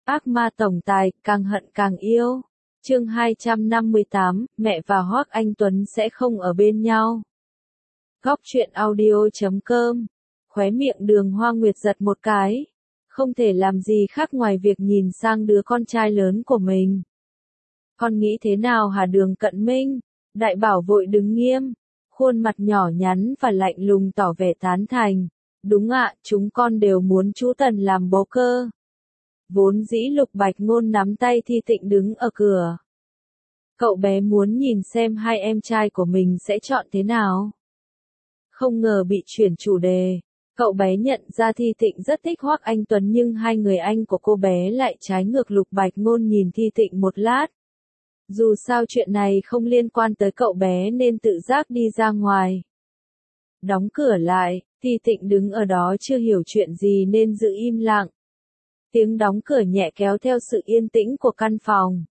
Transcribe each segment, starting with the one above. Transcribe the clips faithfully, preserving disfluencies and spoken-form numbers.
Ác ma tổng tài, càng hận càng yêu. Chương hai trăm năm mươi tám, mẹ và Hoắc Anh Tuấn sẽ không ở bên nhau. Góc truyện audio chấm com. Khóe miệng Đường Hoa Nguyệt giật một cái. Không thể làm gì khác ngoài việc nhìn sang đứa con trai lớn của mình. Con nghĩ thế nào hả Đường Cận Minh? Đại Bảo vội đứng nghiêm. Khuôn mặt nhỏ nhắn và lạnh lùng tỏ vẻ tán thành. Đúng ạ, chúng con đều muốn chú Tần làm bố cơ. Vốn dĩ Lục Bạch Ngôn nắm tay Thi Tịnh đứng ở cửa. Cậu bé muốn nhìn xem hai em trai của mình sẽ chọn thế nào. Không ngờ bị chuyển chủ đề. Cậu bé nhận ra Thi Tịnh rất thích Hoắc Anh Tuấn nhưng hai người anh của cô bé lại trái ngược. Lục Bạch Ngôn nhìn Thi Tịnh một lát. Dù sao chuyện này không liên quan tới cậu bé nên tự giác đi ra ngoài. Đóng cửa lại, Thi Tịnh đứng ở đó chưa hiểu chuyện gì nên giữ im lặng. Tiếng đóng cửa nhẹ kéo theo sự yên tĩnh của căn phòng.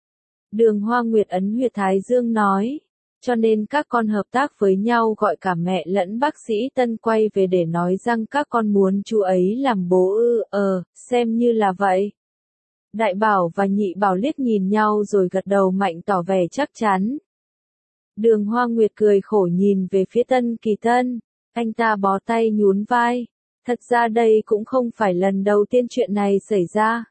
Đường Hoa Nguyệt ấn huyệt thái dương nói, cho nên các con hợp tác với nhau gọi cả mẹ lẫn bác sĩ Tân quay về để nói rằng các con muốn chú ấy làm bố ư, ờ, xem như là vậy. Đại Bảo và Nhị Bảo liếc nhìn nhau rồi gật đầu mạnh tỏ vẻ chắc chắn. Đường Hoa Nguyệt cười khổ nhìn về phía Tân Kỳ Tân, anh ta bó tay nhún vai. Thật ra đây cũng không phải lần đầu tiên chuyện này xảy ra.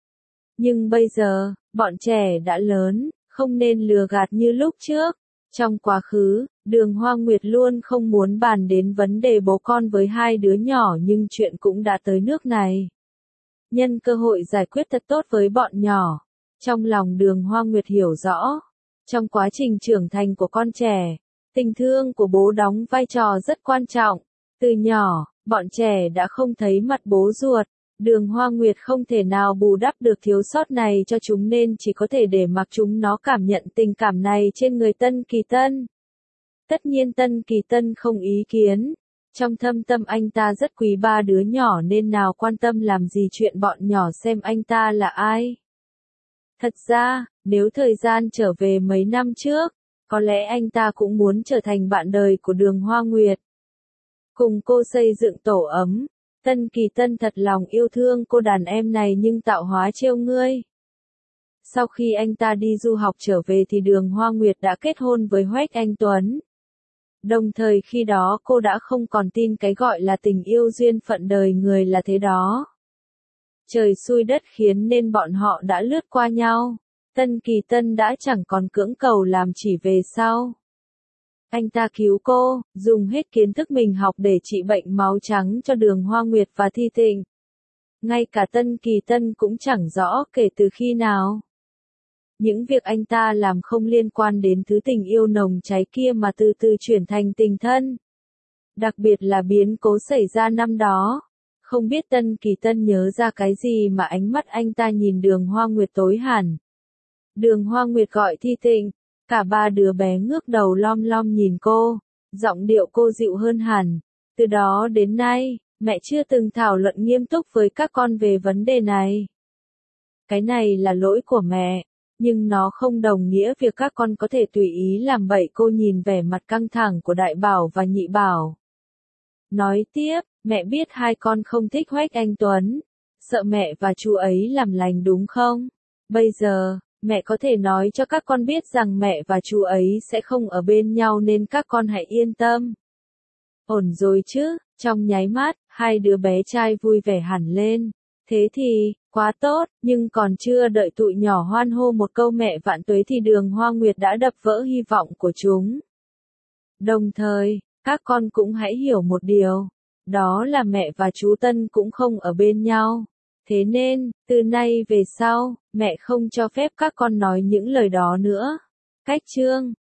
Nhưng bây giờ, bọn trẻ đã lớn, không nên lừa gạt như lúc trước. Trong quá khứ, Đường Hoa Nguyệt luôn không muốn bàn đến vấn đề bố con với hai đứa nhỏ nhưng chuyện cũng đã tới nước này. Nhân cơ hội giải quyết thật tốt với bọn nhỏ. Trong lòng Đường Hoa Nguyệt hiểu rõ, trong quá trình trưởng thành của con trẻ, tình thương của bố đóng vai trò rất quan trọng. Từ nhỏ, bọn trẻ đã không thấy mặt bố ruột. Đường Hoa Nguyệt không thể nào bù đắp được thiếu sót này cho chúng nên chỉ có thể để mặc chúng nó cảm nhận tình cảm này trên người Tân Kỳ Tân. Tất nhiên Tân Kỳ Tân không ý kiến. Trong thâm tâm anh ta rất quý ba đứa nhỏ nên nào quan tâm làm gì chuyện bọn nhỏ xem anh ta là ai. Thật ra, nếu thời gian trở về mấy năm trước, có lẽ anh ta cũng muốn trở thành bạn đời của Đường Hoa Nguyệt. Cùng cô xây dựng tổ ấm. Tân Kỳ Tân thật lòng yêu thương cô đàn em này nhưng tạo hóa trêu ngươi. Sau khi anh ta đi du học trở về thì Đường Hoa Nguyệt đã kết hôn với Hoắc Anh Tuấn. Đồng thời khi đó cô đã không còn tin cái gọi là tình yêu duyên phận đời người là thế đó. Trời xui đất khiến nên bọn họ đã lướt qua nhau. Tân Kỳ Tân đã chẳng còn cưỡng cầu làm chỉ về sau. Anh ta cứu cô, dùng hết kiến thức mình học để trị bệnh máu trắng cho Đường Hoa Nguyệt và Thi Tịnh. Ngay cả Tân Kỳ Tân cũng chẳng rõ kể từ khi nào. Những việc anh ta làm không liên quan đến thứ tình yêu nồng cháy kia mà từ từ chuyển thành tình thân. Đặc biệt là biến cố xảy ra năm đó. Không biết Tân Kỳ Tân nhớ ra cái gì mà ánh mắt anh ta nhìn Đường Hoa Nguyệt tối hẳn. Đường Hoa Nguyệt gọi Thi Tịnh. Cả ba đứa bé ngước đầu lom lom nhìn cô, giọng điệu cô dịu hơn hẳn. Từ đó đến nay, mẹ chưa từng thảo luận nghiêm túc với các con về vấn đề này. Cái này là lỗi của mẹ, nhưng nó không đồng nghĩa việc các con có thể tùy ý làm bậy. Cô nhìn vẻ mặt căng thẳng của Đại Bảo và Nhị Bảo. Nói tiếp, mẹ biết hai con không thích Hoắc Anh Tuấn, sợ mẹ và chú ấy làm lành đúng không? Bây giờ, mẹ có thể nói cho các con biết rằng mẹ và chú ấy sẽ không ở bên nhau nên các con hãy yên tâm. Ổn rồi chứ, trong nháy mắt, hai đứa bé trai vui vẻ hẳn lên. Thế thì, quá tốt, nhưng còn chưa đợi tụi nhỏ hoan hô một câu mẹ vạn tuế thì Đường Hoa Nguyệt đã đập vỡ hy vọng của chúng. Đồng thời, các con cũng hãy hiểu một điều, đó là mẹ và chú Tân cũng không ở bên nhau. Thế nên, từ nay về sau, mẹ không cho phép các con nói những lời đó nữa. Cách chương